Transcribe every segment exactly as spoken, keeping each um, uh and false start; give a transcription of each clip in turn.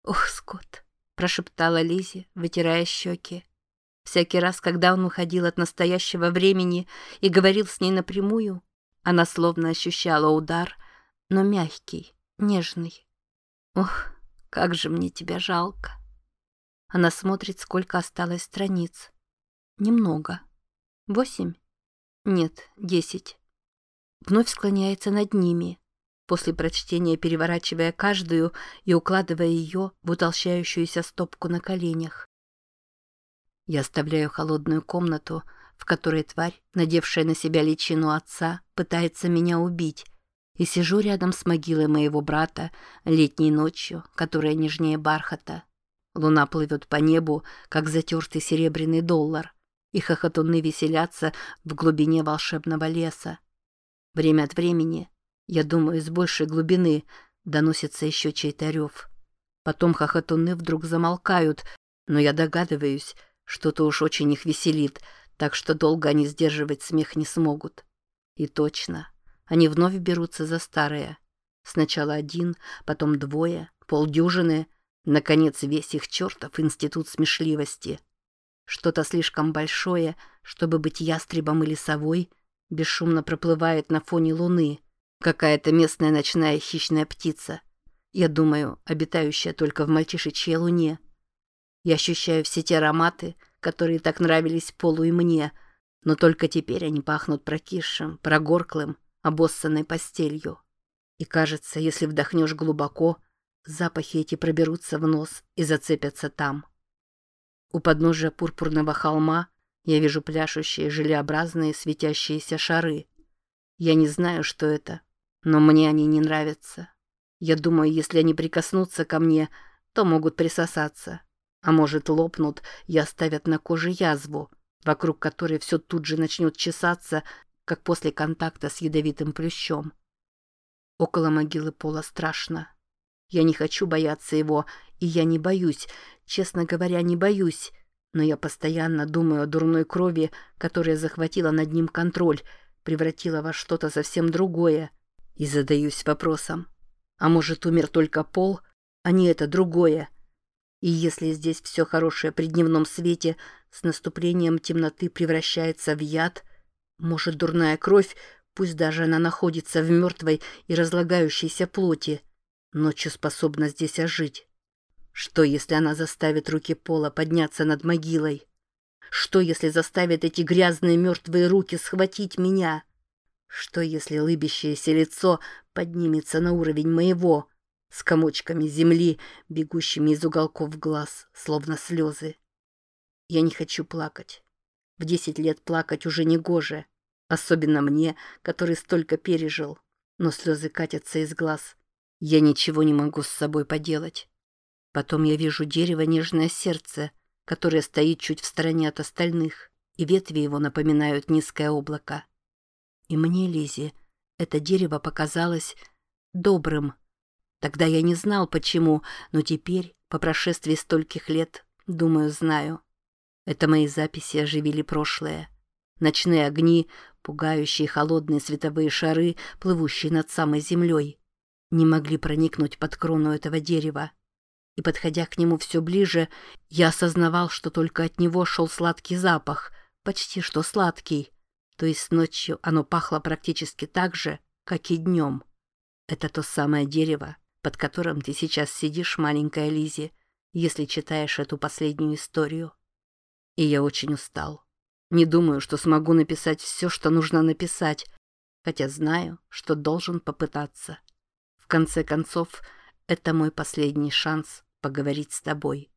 «Ох, Скотт!» – прошептала Лизи, вытирая щеки. Всякий раз, когда он уходил от настоящего времени и говорил с ней напрямую, она словно ощущала удар, но мягкий, нежный. «Ох, как же мне тебя жалко!» Она смотрит, сколько осталось страниц. Немного. Восемь? Нет, десять. Вновь склоняется над ними, после прочтения переворачивая каждую и укладывая ее в утолщающуюся стопку на коленях. Я оставляю холодную комнату, в которой тварь, надевшая на себя личину отца, пытается меня убить, и сижу рядом с могилой моего брата летней ночью, которая нежнее бархата. Луна плывет по небу, как затертый серебряный доллар, и хохотуны веселятся в глубине волшебного леса. Время от времени, я думаю, из большей глубины, доносится еще чей-то рев. Потом хохотуны вдруг замолкают, но я догадываюсь, что-то уж очень их веселит, так что долго они сдерживать смех не смогут. И точно, они вновь берутся за старое. Сначала один, потом двое, полдюжины, наконец весь их чертов институт смешливости. Что-то слишком большое, чтобы быть ястребом или совой, бесшумно проплывает на фоне луны. Какая-то местная ночная хищная птица. Я думаю, обитающая только в мальчишечьей луне. Я ощущаю все те ароматы, которые так нравились Полу и мне, но только теперь они пахнут прокисшим, прогорклым, обоссанной постелью. И кажется, если вдохнешь глубоко, запахи эти проберутся в нос и зацепятся там. У подножия пурпурного холма я вижу пляшущие желеобразные светящиеся шары. Я не знаю, что это, но мне они не нравятся. Я думаю, если они прикоснутся ко мне, то могут присосаться. А может, лопнут и оставят на коже язву, вокруг которой все тут же начнет чесаться, как после контакта с ядовитым плющом. Около могилы Пола страшно. Я не хочу бояться его, и я не боюсь, честно говоря, не боюсь, но я постоянно думаю о дурной крови, которая захватила над ним контроль, превратила во что-то совсем другое, и задаюсь вопросом, а может, умер только Пол, а не это другое? И если здесь все хорошее при дневном свете с наступлением темноты превращается в яд, может, дурная кровь, пусть даже она находится в мертвой и разлагающейся плоти, ночью способна здесь ожить? Что, если она заставит руки Пола подняться над могилой? Что, если заставит эти грязные мертвые руки схватить меня? Что, если лыбящееся лицо поднимется на уровень моего, с комочками земли, бегущими из уголков глаз, словно слезы? Я не хочу плакать. В десять лет плакать уже не гоже, особенно мне, который столько пережил. Но слезы катятся из глаз. Я ничего не могу с собой поделать. Потом я вижу дерево «Нежное сердце», которое стоит чуть в стороне от остальных, и ветви его напоминают низкое облако. И мне, Лизи, это дерево показалось добрым. Тогда я не знал, почему, но теперь, по прошествии стольких лет, думаю, знаю. Это мои записи оживили прошлое. Ночные огни, пугающие холодные световые шары, плывущие над самой землей, не могли проникнуть под крону этого дерева. И, подходя к нему все ближе, я осознавал, что только от него шел сладкий запах, почти что сладкий. То есть ночью оно пахло практически так же, как и днем. Это то самое дерево, под которым ты сейчас сидишь, маленькая Лизи, если читаешь эту последнюю историю. И я очень устал. Не думаю, что смогу написать все, что нужно написать, хотя знаю, что должен попытаться. В конце концов, это мой последний шанс поговорить с тобой.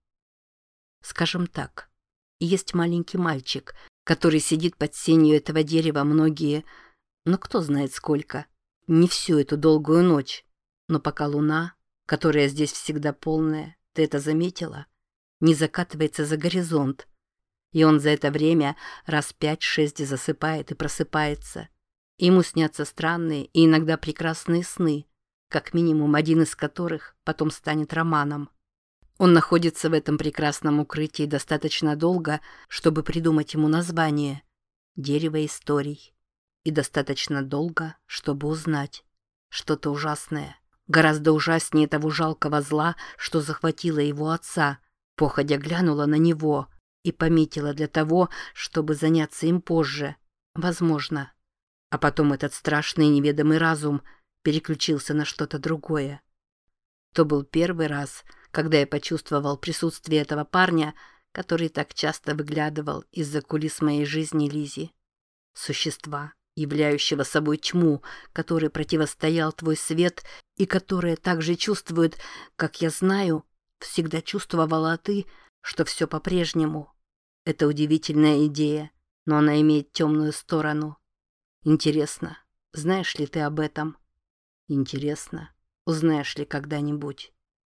Скажем так, есть маленький мальчик, который сидит под сенью этого дерева многие, ну кто знает сколько, не всю эту долгую ночь. Но пока луна, которая здесь всегда полная, ты это заметила, не закатывается за горизонт, и он за это время раз пять-шесть засыпает и просыпается. Ему снятся странные и иногда прекрасные сны, как минимум один из которых потом станет романом. Он находится в этом прекрасном укрытии достаточно долго, чтобы придумать ему название «Дерево историй», и достаточно долго, чтобы узнать что-то ужасное, Гораздо ужаснее того жалкого зла, что захватило его отца. Походя глянула на него и пометила для того, чтобы заняться им позже. Возможно. А потом этот страшный неведомый разум переключился на что-то другое. То был первый раз, когда я почувствовал присутствие этого парня, который так часто выглядывал из-за кулис моей жизни Лизи. Существа, являющего собой тьму, которой противостоял твой свет и которое также чувствует, как я знаю, всегда чувствовала ты, что все по-прежнему. Это удивительная идея, но она имеет темную сторону. Интересно, знаешь ли ты об этом? Интересно, узнаешь ли когда-нибудь?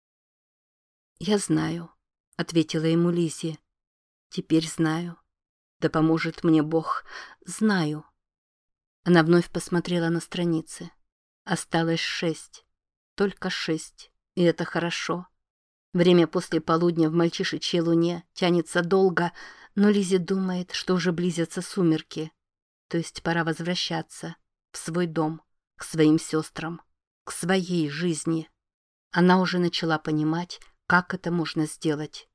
«Я знаю», — ответила ему Лизи. «Теперь знаю. Да поможет мне Бог. Знаю». Она вновь посмотрела на страницы. Осталось шесть. Только шесть. И это хорошо. Время после полудня в мальчишечьей луне тянется долго, но Лизи думает, что уже близятся сумерки. То есть пора возвращаться в свой дом, к своим сестрам, к своей жизни. Она уже начала понимать, как это можно сделать.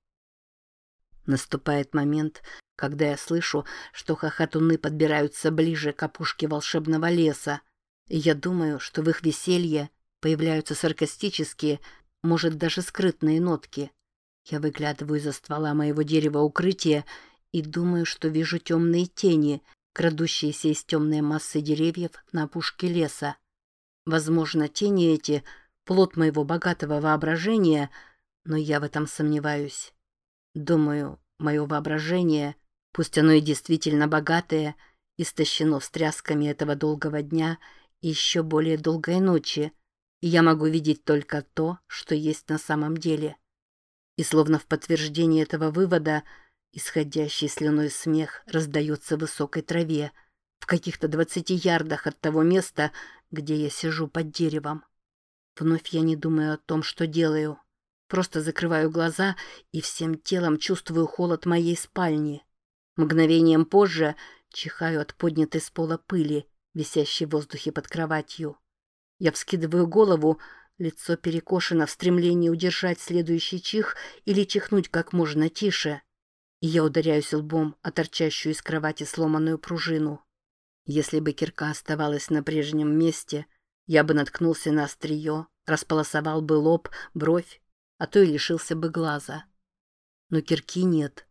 Наступает момент, когда я слышу, что хохотуны подбираются ближе к опушке волшебного леса, и я думаю, что в их веселье появляются саркастические, может, даже скрытные нотки. Я выглядываю из-за ствола моего дерева укрытия и думаю, что вижу темные тени, крадущиеся из темной массы деревьев на опушке леса. Возможно, тени эти — плод моего богатого воображения, но я в этом сомневаюсь. Думаю, мое воображение, пусть оно и действительно богатое, истощено встрясками этого долгого дня и еще более долгой ночи, и я могу видеть только то, что есть на самом деле. И словно в подтверждение этого вывода, исходящий слюной смех раздается в высокой траве, в каких-то двадцати ярдах от того места, где я сижу под деревом. Вновь я не думаю о том, что делаю. Просто закрываю глаза и всем телом чувствую холод моей спальни. Мгновением позже чихаю от поднятой с пола пыли, висящей в воздухе под кроватью. Я вскидываю голову, лицо перекошено в стремлении удержать следующий чих или чихнуть как можно тише. И я ударяюсь лбом о торчащую из кровати сломанную пружину. Если бы кирка оставалась на прежнем месте, я бы наткнулся на острие, располосовал бы лоб, бровь, а то и лишился бы глаза. Но кирки нет.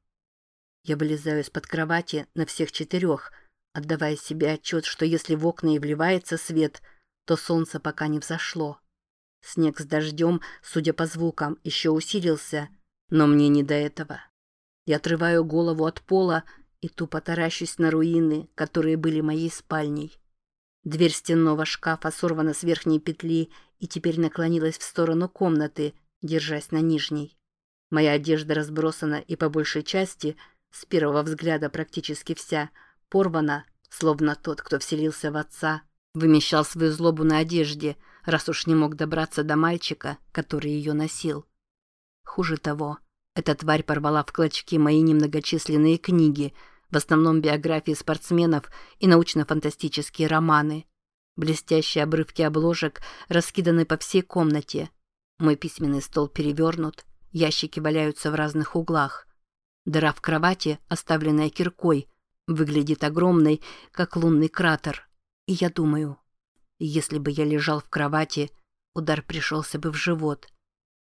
Я вылезаю из-под кровати на всех четырех, отдавая себе отчет, что если в окна и вливается свет, то солнце пока не взошло. Снег с дождем, судя по звукам, еще усилился, но мне не до этого. Я отрываю голову от пола и тупо таращусь на руины, которые были моей спальней. Дверь стенного шкафа сорвана с верхней петли и теперь наклонилась в сторону комнаты, держась на нижней. Моя одежда разбросана и по большей части, с первого взгляда практически вся, порвана, словно тот, кто вселился в отца, вымещал свою злобу на одежде, раз уж не мог добраться до мальчика, который ее носил. Хуже того, эта тварь порвала в клочки мои немногочисленные книги, в основном биографии спортсменов и научно-фантастические романы. Блестящие обрывки обложек раскиданы по всей комнате. Мой письменный стол перевернут, ящики валяются в разных углах. Дыра в кровати, оставленная киркой, выглядит огромной, как лунный кратер. И я думаю, если бы я лежал в кровати, удар пришелся бы в живот.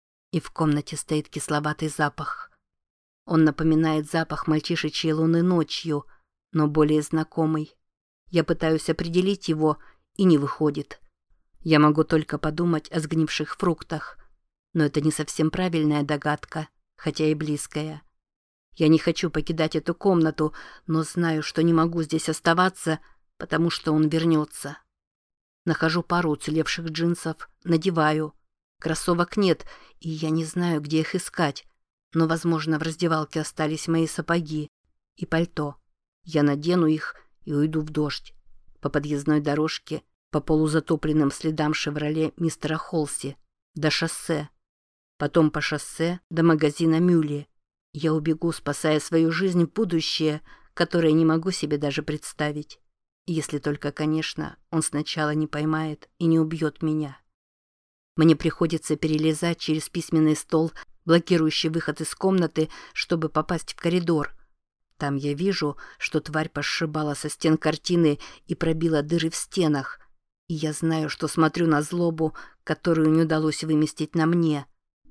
И в комнате стоит кисловатый запах. Он напоминает запах мальчишечьей луны ночью, но более знакомый. Я пытаюсь определить его, и не выходит. Я могу только подумать о сгнивших фруктах. Но это не совсем правильная догадка, хотя и близкая. Я не хочу покидать эту комнату, но знаю, что не могу здесь оставаться, потому что он вернется. Нахожу пару уцелевших джинсов, надеваю. Кроссовок нет, и я не знаю, где их искать. Но, возможно, в раздевалке остались мои сапоги и пальто. Я надену их и уйду в дождь. По подъездной дорожке, по полузатопленным следам «Шевроле» мистера Холси, до шоссе. Потом по шоссе до магазина «Мюлли». Я убегу, спасая свою жизнь в будущее, которое не могу себе даже представить. Если только, конечно, он сначала не поймает и не убьет меня. Мне приходится перелезать через письменный стол, блокирующий выход из комнаты, чтобы попасть в коридор. Там я вижу, что тварь пошибала со стен картины и пробила дыры в стенах. И я знаю, что смотрю на злобу, которую не удалось выместить на мне.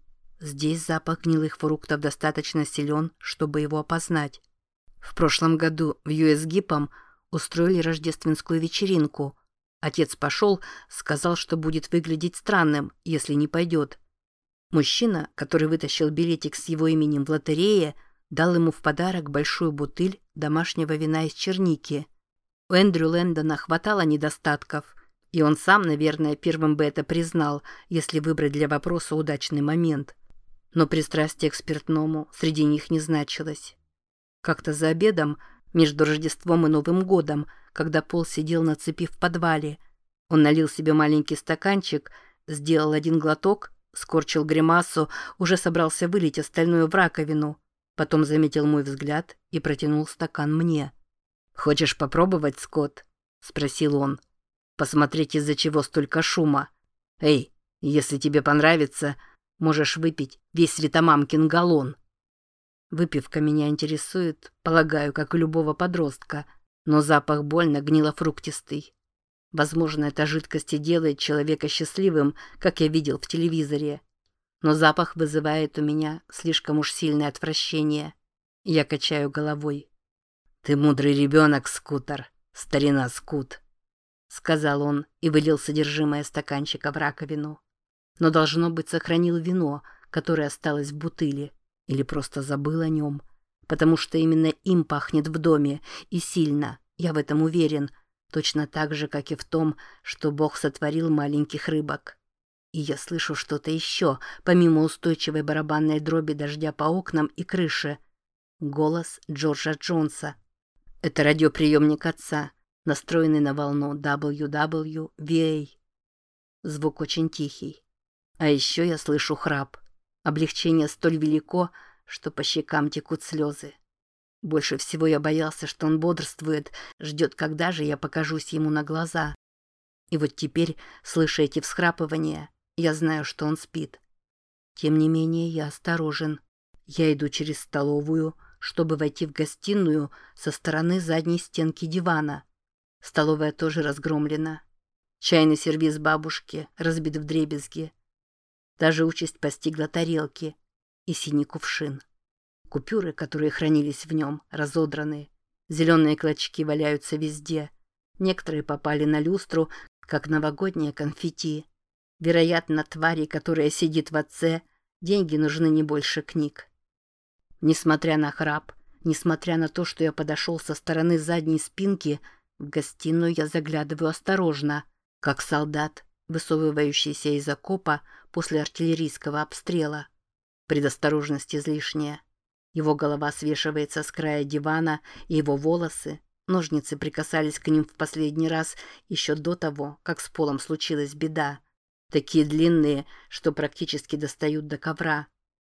Здесь запах гнилых фруктов достаточно силен, чтобы его опознать. В прошлом году в ю эс гипом устроили рождественскую вечеринку. Отец пошел, сказал, что будет выглядеть странным, если не пойдет. Мужчина, который вытащил билетик с его именем в лотерее, дал ему в подарок большую бутыль домашнего вина из черники. У Эндрю Лэндона хватало недостатков, и он сам, наверное, первым бы это признал, если выбрать для вопроса удачный момент. Но пристрастие к спиртному среди них не значилось. Как-то за обедом, между Рождеством и Новым годом, когда Пол сидел на цепи в подвале, он налил себе маленький стаканчик, сделал один глоток, скорчил гримасу, уже собрался вылить остальное в раковину, потом заметил мой взгляд и протянул стакан мне. «Хочешь попробовать, Скотт?» — спросил он. «Посмотреть, из-за чего столько шума. Эй, если тебе понравится, можешь выпить весь Светомамкин галлон». Выпивка меня интересует, полагаю, как и любого подростка, но запах больно гнилофруктистый. Возможно, эта жидкость и делает человека счастливым, как я видел в телевизоре. Но запах вызывает у меня слишком уж сильное отвращение. Я качаю головой. «Ты мудрый ребенок, Скутер, старина Скут», — сказал он и вылил содержимое стаканчика в раковину. Но, должно быть, сохранил вино, которое осталось в бутыли, или просто забыл о нем, потому что именно им пахнет в доме, и сильно, я в этом уверен, точно так же, как и в том, что Бог сотворил маленьких рыбок. И я слышу что-то еще, помимо устойчивой барабанной дроби дождя по окнам и крыше. Голос Джорджа Джонса. Это радиоприемник отца, настроенный на волну дабл ю дабл ю ви эй. Звук очень тихий. А еще я слышу храп. Облегчение столь велико, что по щекам текут слезы. Больше всего я боялся, что он бодрствует, ждет, когда же я покажусь ему на глаза. И вот теперь, слыша эти всхрапывания, я знаю, что он спит. Тем не менее, я осторожен. Я иду через столовую, чтобы войти в гостиную со стороны задней стенки дивана. Столовая тоже разгромлена. Чайный сервиз бабушки разбит вдребезги. Даже участь постигла тарелки и синий кувшин. Купюры, которые хранились в нем, разодраны. Зеленые клочки валяются везде. Некоторые попали на люстру, как новогоднее конфетти. Вероятно, твари, которая сидит в отце, деньги нужны не больше книг. Несмотря на храп, несмотря на то, что я подошел со стороны задней спинки, в гостиную я заглядываю осторожно, как солдат, высовывающийся из окопа после артиллерийского обстрела. Предосторожность излишняя. Его голова свешивается с края дивана, и его волосы, ножницы прикасались к ним в последний раз еще до того, как с полом случилась беда. Такие длинные, что практически достают до ковра.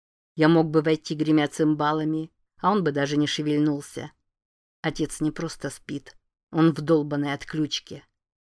Я мог бы войти, гремя цимбалами, а он бы даже не шевельнулся. Отец не просто спит, он в долбанной отключке.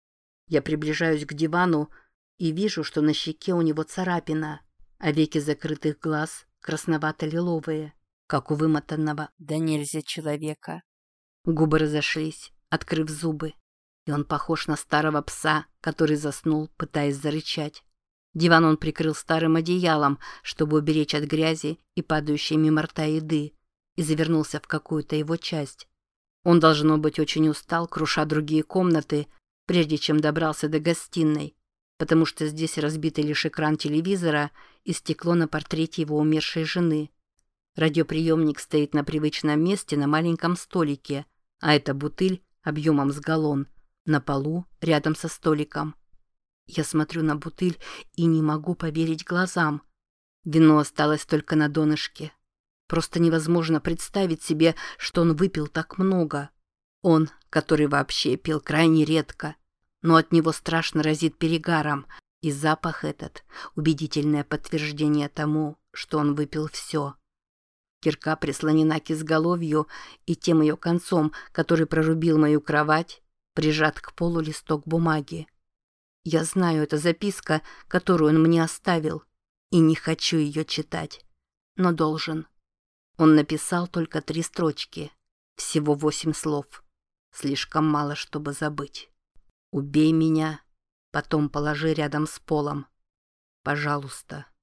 Я приближаюсь к дивану и вижу, что на щеке у него царапина, а веки закрытых глаз красновато-лиловые, как у вымотанного да нельзя человека. Губы разошлись, открыв зубы, и он похож на старого пса, который заснул, пытаясь зарычать. Диван он прикрыл старым одеялом, чтобы уберечь от грязи и падающей мимо рта еды, и завернулся в какую-то его часть. Он, должно быть, очень устал, круша другие комнаты, прежде чем добрался до гостиной, потому что здесь разбитый лишь экран телевизора и стекло на портрете его умершей жены. Радиоприемник стоит на привычном месте на маленьком столике, а эта бутыль объемом с галлон на полу рядом со столиком. Я смотрю на бутыль и не могу поверить глазам. Вино осталось только на донышке. Просто невозможно представить себе, что он выпил так много. Он, который вообще пил крайне редко, но от него страшно разит перегаром, и запах этот – убедительное подтверждение тому, что он выпил все. Кирка прислонена к изголовью, и тем ее концом, который прорубил мою кровать, прижат к полу листок бумаги. Я знаю, это записка, которую он мне оставил, и не хочу ее читать, но должен. Он написал только три строчки, всего восемь слов. Слишком мало, чтобы забыть. «Убей меня, потом положи рядом с полом. Пожалуйста».